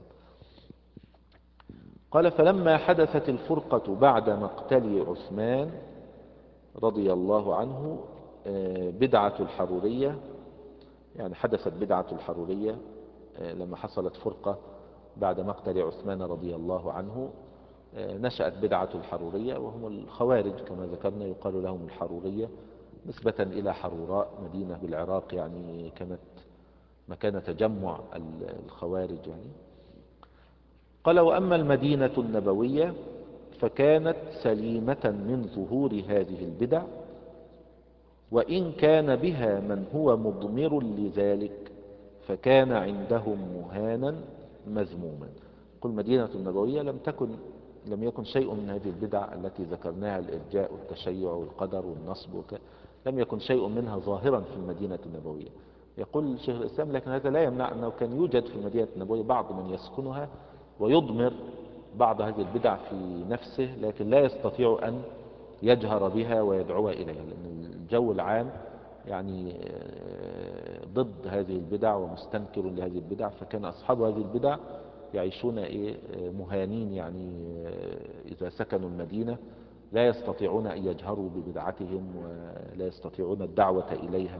قال فلما حدثت الفرقة بعد مقتل عثمان رضي الله عنه بدعة الحرورية، يعني حدثت بدعة الحرورية لما حصلت فرقة بعد مقتل عثمان رضي الله عنه، نشأت بدعة الحرورية وهم الخوارج كما ذكرنا، يقال لهم الحرورية نسبة إلى حروراء مدينة بالعراق، يعني كانت مكان تجمع الخوارج يعني. قال وأما المدينة النبوية فكانت سليمة من ظهور هذه البدع، وإن كان بها من هو مضمر لذلك فكان عندهم مهانا مذموما. قل مدينة النبوية لم تكن لم يكن شيء من هذه البدع التي ذكرناها، الإرجاء والتشيع والقدر والنصب وك... لم يكن شيء منها ظاهرا في المدينة النبوية. يقول شيخ الإسلام لكن هذا لا يمنع أنه كان يوجد في المدينة النبوية بعض من يسكنها ويضمر بعض هذه البدع في نفسه، لكن لا يستطيع أن يجهر بها ويدعو إليها، لأن الجو العام يعني ضد هذه البدع ومستنكر لهذه البدع، فكان أصحاب هذه البدع يعيشون إيه مهانين، يعني إذا سكنوا المدينة لا يستطيعون أن يجهروا ببدعتهم ولا يستطيعون الدعوة إليها.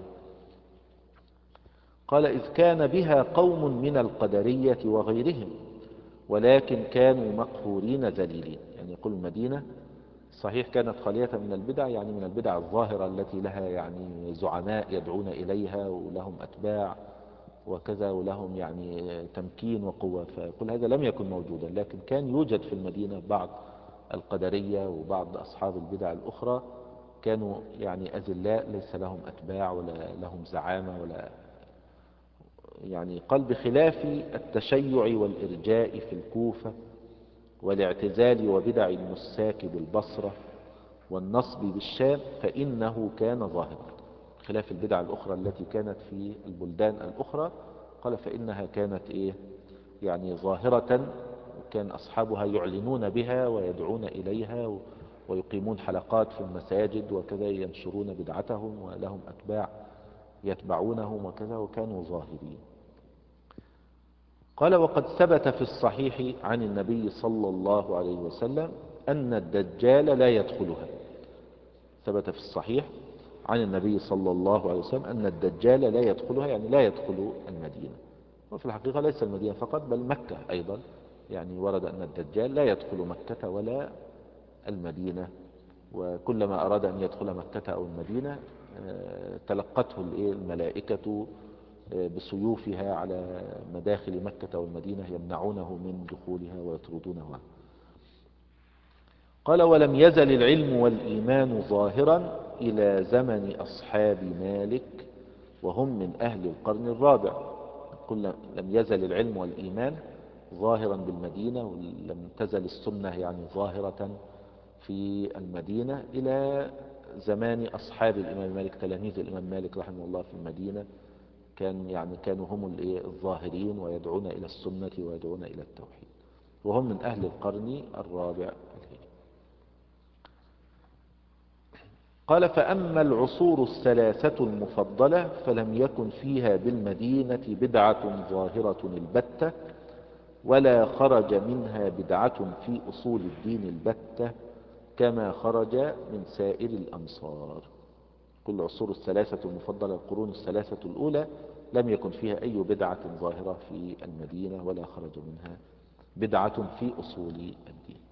قال إذ كان بها قوم من القدرية وغيرهم ولكن كانوا مقهورين ذليلين. يعني يقول المدينة صحيح كانت خالية من البدع، يعني من البدع الظاهرة التي لها يعني زعماء يدعون إليها ولهم أتباع وكذا ولهم يعني تمكين وقوة، فكل هذا لم يكن موجودا، لكن كان يوجد في المدينة بعض القدرية وبعض أصحاب البدع الأخرى كانوا يعني أذلاء ليس لهم أتباع ولا لهم زعامة ولا يعني. قال بخلاف التشيع والإرجاء في الكوفة والاعتزال وبدع النساك بالبصرة والنصب بالشام فإنه كان ظاهرا. خلاف البدع الأخرى التي كانت في البلدان الأخرى قال فإنها كانت إيه يعني ظاهرة، وكان أصحابها يعلنون بها ويدعون إليها ويقيمون حلقات في المساجد وكذا ينشرون بدعتهم ولهم أتباع يتبعونهم وكذا، وكانوا ظاهرين. قال وقد ثبت في الصحيح عن النبي صلى الله عليه وسلم أن الدجال لا يدخلها. ثبت في الصحيح عن النبي صلى الله عليه وسلم أن الدجال لا يدخلها، يعني لا يدخل المدينة. وفي الحقيقة ليس المدينة فقط بل مكة أيضا، يعني ورد أن الدجال لا يدخل مكة ولا المدينة، وكلما أراد أن يدخل مكة أو المدينة تلقته الملائكة بسيوفها على مداخل مكة والمدينة يمنعونه من دخولها ويطردونه عنه. قال ولم يزل العلم والإيمان ظاهرا إلى زمن أصحاب مالك وهم من أهل القرن الرابع. قل لم يزل العلم والإيمان ظاهرا بالمدينة ولم تزل السنة يعني ظاهرة في المدينة إلى زمان أصحاب الإمام مالك، تلاميذ الإمام مالك رحمه الله في المدينة، كان يعني كانوا هم الظاهرين ويدعون إلى السنة ويدعون إلى التوحيد، وهم من أهل القرن الرابع الهجري. قال فأما العصور الثلاثة المفضلة فلم يكن فيها بالمدينة بدعة ظاهرة البتة، ولا خرج منها بدعة في أصول الدين البتة كما خرج من سائر الأمصار. كل العصور الثلاثة المفضلة القرون الثلاثة الأولى لم يكن فيها أي بدعة ظاهرة في المدينة ولا خرج منها بدعة في أصول الدين.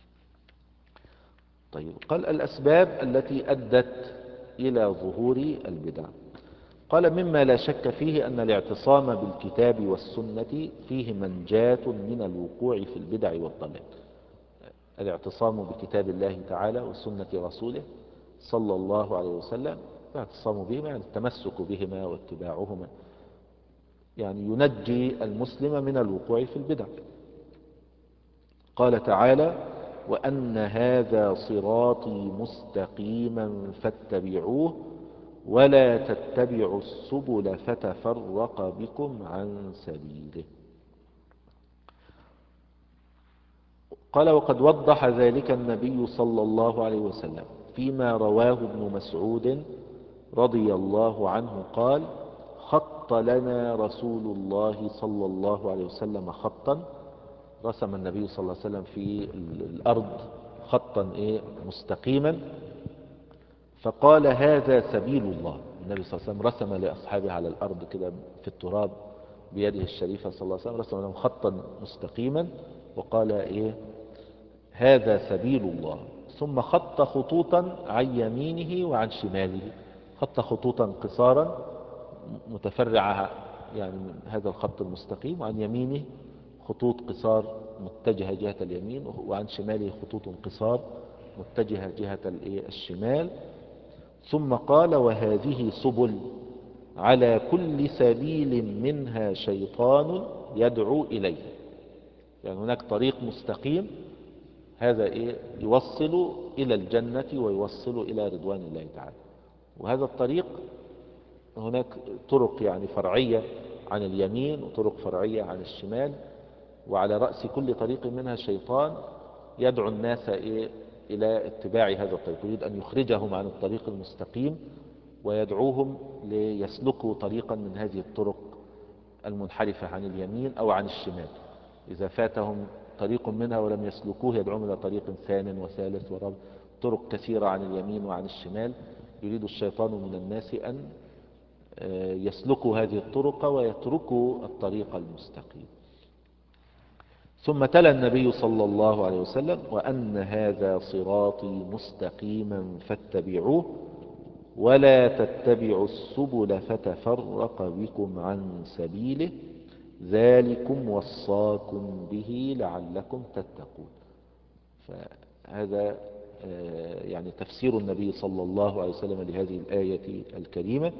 طيب قال الأسباب التي أدت إلى ظهور البدع. قال مما لا شك فيه أن الاعتصام بالكتاب والسنة فيه منجاة من الوقوع في البدع والضلال. الاعتصام بكتاب الله تعالى وسنة رسوله صلى الله عليه وسلم. الاعتصام بهما يعني التمسك بهما واتباعهما، يعني ينجي المسلم من الوقوع في البدع. قال تعالى: وأن هذا صراطي مستقيما فاتبعوه ولا تتبعوا السبل فتفرق بكم عن سبيله. قال: وقد وضح ذلك النبي صلى الله عليه وسلم فيما رواه ابن مسعود رضي الله عنه قال: خط لنا رسول الله صلى الله عليه وسلم خطا. رسم النبي صلى الله عليه وسلم في الأرض خطا إيه مستقيما، فقال: هذا سبيل الله. النبي صلى الله عليه وسلم رسم لأصحابه على الأرض كده في التراب بيده الشريفة صلى الله عليه وسلم، رسم لهم خطا مستقيما وقال: إيه هذا سبيل الله. ثم خط خطوطا عن يمينه وعن شماله، خط خطوطا قصارا متفرعة يعني من هذا الخط المستقيم، وعن يمينه خطوط قصار متجهة جهة اليمين، وعن شماله خطوط قصار متجهة جهة الشمال. ثم قال: وهذه سبل على كل سبيل منها شيطان يدعو إليه. يعني هناك طريق مستقيم، هذا إيه يوصل إلى الجنة ويوصل إلى رضوان الله تعالى. وهذا الطريق هناك طرق يعني فرعية عن اليمين وطرق فرعية عن الشمال، وعلى رأس كل طريق منها شيطان يدعو الناس إيه إلى اتباع هذا الطريق، يريد أن يخرجهم عن الطريق المستقيم ويدعوهم ليسلكوا طريقا من هذه الطرق المنحرفة عن اليمين أو عن الشمال. إذا فاتهم طريق منها ولم يسلكوه يدعوهم إلى طريق ثان وثالث ورابع، طرق كثيرة عن اليمين وعن الشمال. يريد الشيطان من الناس أن يسلكوا هذه الطرق ويتركوا الطريق المستقيم. ثم تلا النبي صلى الله عليه وسلم: وأن هذا صراطي مستقيما فاتبعوه ولا تتبعوا السبل فتفرق بكم عن سبيله ذلكم وصاكم به لعلكم تتقون. فهذا يعني تفسير النبي صلى الله عليه وسلم لهذه الآية الكريمة.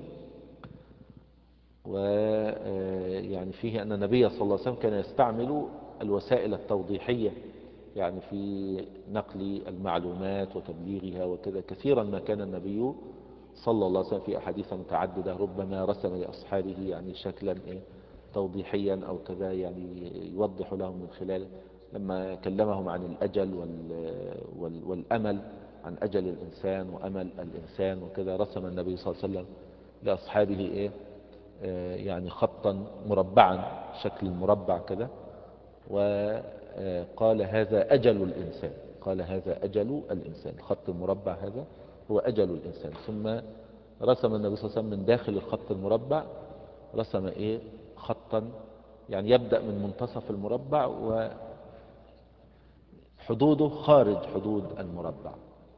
ويعني فيه أن النبي صلى الله عليه وسلم كان يستعمل الوسائل التوضيحية يعني في نقل المعلومات وتبليغها وكذا. كثيرا ما كان النبي صلى الله عليه وسلم في أحاديث متعددة ربما رسم لأصحابه يعني شكلا إيه توضيحيا أو كذا، يعني يوضح لهم من خلال لما كلمهم عن الأجل وال والأمل، عن أجل الإنسان وأمل الإنسان وكذا، رسم النبي صلى الله عليه وسلم لأصحابه إيه يعني خطا مربعا شكل مربع كذا، وقال: هذا أجل الإنسان. قال: هذا أجل الإنسان. الخط المربع هذا هو أجل الإنسان. ثم رسم النبي صلى الله عليه وسلم من داخل الخط المربع رسم إيه خطا يعني يبدأ من منتصف المربع وحدوده خارج حدود المربع،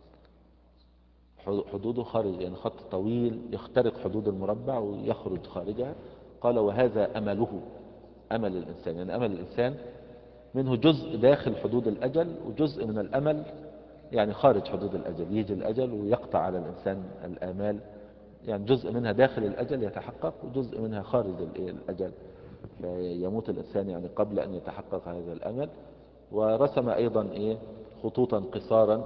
حدوده خارج يعني خط طويل يخترق حدود المربع ويخرج خارجها. قال: وهذا أمله، أمل الإنسان. يعني أمل الإنسان منه جزء داخل حدود الأجل وجزء من الأمل يعني خارج حدود الأجل، يجي الأجل ويقطع على الإنسان الآمال، يعني جزء منها داخل الأجل يتحقق وجزء منها خارج الأجل، فيموت الإنسان يعني قبل أن يتحقق هذا الأمل. ورسم أيضا إيه خطوطا قصارا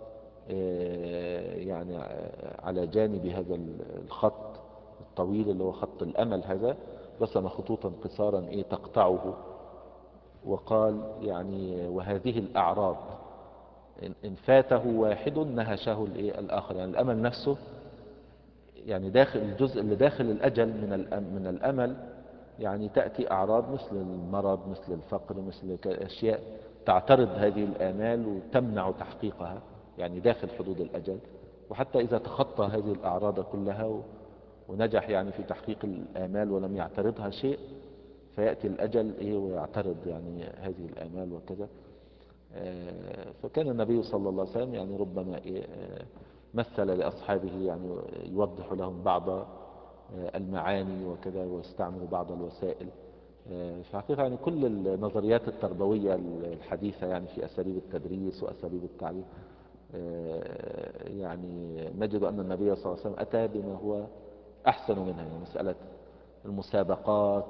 يعني على جانب هذا الخط الطويل اللي هو خط الأمل هذا، رسم خطوطا قصارا إيه تقطعه. وقال يعني: وهذه الأعراض إن فاته واحد نهشه الآخر. يعني الأمل نفسه يعني داخل الجزء اللي داخل الأجل من من الأمل يعني تأتي أعراض مثل المرض مثل الفقر مثل أشياء تعترض هذه الآمال وتمنع تحقيقها يعني داخل حدود الأجل. وحتى إذا تخطى هذه الأعراض كلها ونجح يعني في تحقيق الآمال ولم يعترضها شيء، فيأتي الأجل إيه ويعترض يعني هذه الآمال وكذا. فكان النبي صلى الله عليه وسلم يعني ربما إيه مثل لأصحابه يعني يوضح لهم بعض المعاني وكذا، ويستعمل بعض الوسائل آه، في الحقيقة يعني كل النظريات التربوية الحديثة يعني في أساليب التدريس وأساليب التعليم، آه، يعني نجد أن النبي صلى الله عليه وسلم أتى بما هو أحسن منها. يعني مسألة المسابقات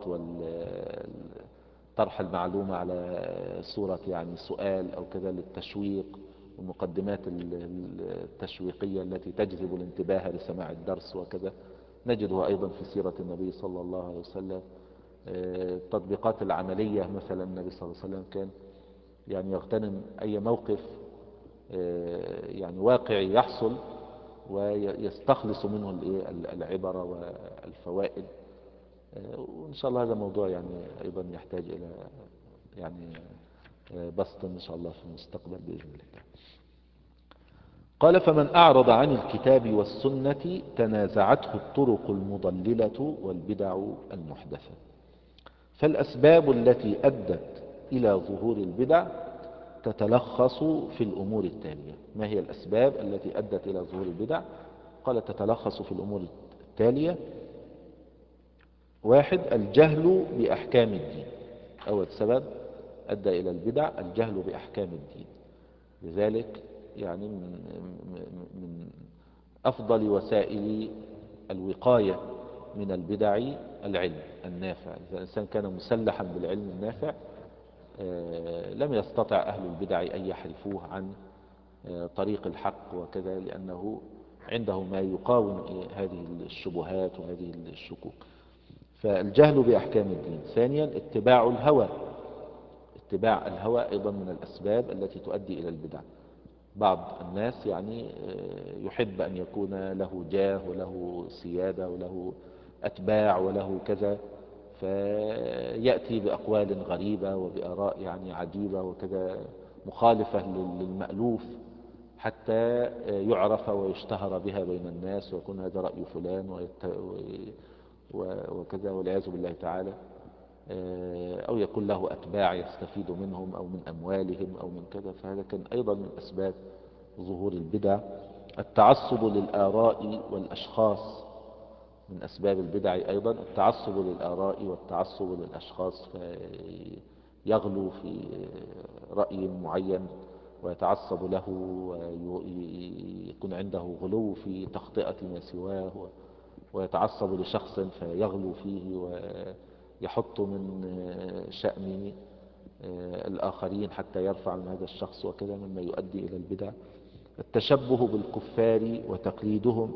وطرح المعلومة على صورة يعني سؤال أو كذا للتشويق، والمقدمات التشويقية التي تجذب الانتباه لسماع الدرس وكذا، نجدها أيضا في سيرة النبي صلى الله عليه وسلم. التطبيقات العملية مثلا النبي صلى الله عليه وسلم كان يعني يغتنم أي موقف يعني واقعي يحصل ويستخلص منه العبر والفوائد. وإن شاء الله هذا موضوع يعني أيضا يحتاج إلى يعني بسط إن شاء الله في المستقبل بإذن الله. قال: فمن أعرض عن الكتاب والسنة تنازعته الطرق المضللة والبدع المحدثة. فالأسباب التي أدت إلى ظهور البدع تتلخص في الأمور التالية. ما هي الأسباب التي أدت إلى ظهور البدع؟ قال: تتلخص في الأمور التالية: واحد، الجهل بأحكام الدين. أول سبب أدى إلى البدع الجهل بأحكام الدين. لذلك يعني من, من أفضل وسائل الوقاية من البدع العلم النافع. إذا الإنسان كان مسلحا بالعلم النافع لم يستطع أهل البدع أن يحرفوه عن طريق الحق وكذا، لأنه عنده ما يقاوم هذه الشبهات وهذه الشكوك. فالجهل بأحكام الدين. ثانيا، اتباع الهوى. اتباع الهوى أيضا من الأسباب التي تؤدي إلى البدع. بعض الناس يعني يحب أن يكون له جاه وله سيادة وله أتباع وله كذا، فيأتي بأقوال غريبة وبآراء يعني عجيبة وكذا مخالفة للمألوف حتى يعرف ويشتهر بها بين الناس، ويكون هذا رأي فلان ويت... وكذا والعياذ بالله تعالى. أو يكون له أتباع يستفيد منهم أو من أموالهم أو من كذا. فهذا كان أيضا من أسباب ظهور البدع. التعصب للآراء والأشخاص من أسباب البدع أيضا. التعصب للآراء والتعصب للأشخاص، فيغلو في رأي معين ويتعصب له ويكون عنده غلو في تخطئة ما سواه، ويتعصب لشخص فيغلو فيه ويحط من شأن الآخرين حتى يرفع من هذا الشخص وكذا، مما يؤدي إلى البدع. التشبه بالكفار وتقليدهم.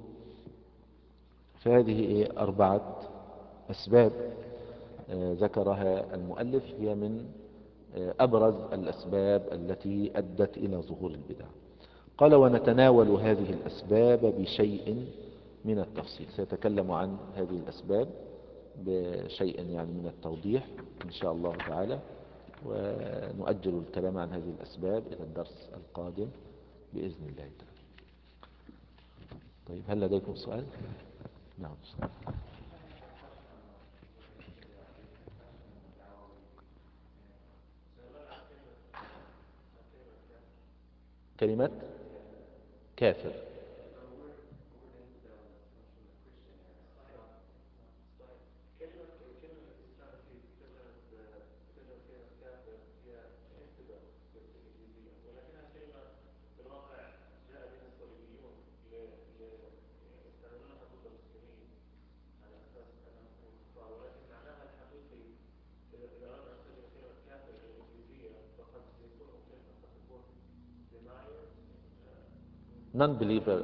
فهذه أربعة أسباب ذكرها المؤلف هي من أبرز الأسباب التي أدت إلى ظهور البدع. قال: ونتناول هذه الأسباب بشيء من التفصيل. سيتكلم عن هذه الأسباب بشيء يعني من التوضيح إن شاء الله تعالى، ونؤجل الكلام عن هذه الأسباب إلى الدرس القادم بإذن الله تعالى. طيب، هل لديكم سؤال؟ نعم. كلمة كافر. non-believer.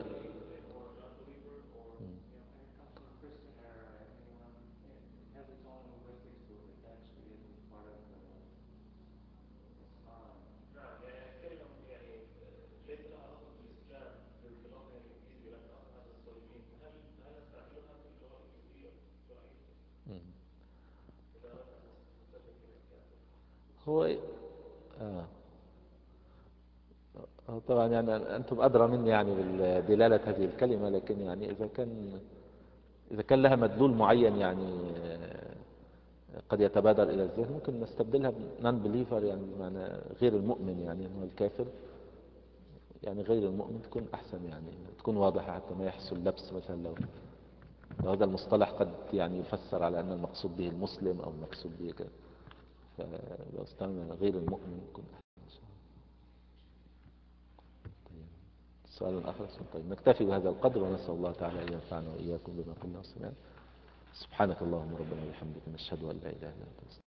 هو آه. طبعا يعني أنتم أدرى مني يعني بدلالة هذه الكلمة، لكن يعني إذا كان إذا كان لها مدلول معين يعني قد يتبادر إلى الذهن، ممكن نستبدلها non believer يعني بمعنى غير المؤمن، يعني هو الكافر يعني غير المؤمن، تكون أحسن يعني تكون واضحة حتى ما يحصل لبس مثلا. لو وهذا المصطلح قد يعني يفسر على أن المقصود به المسلم أو المقصود به كذا، فلو استعمل غير المؤمن يكون أحسن. طيب. السؤال الآخر. طيب نكتفي بهذا القدر، ونسأل الله تعالى أن ينفعنا وإياكم بما قلنا وسمعنا. سبحانك اللهم ربنا وبحمدك، نشهد أن لا إله إلا أنت.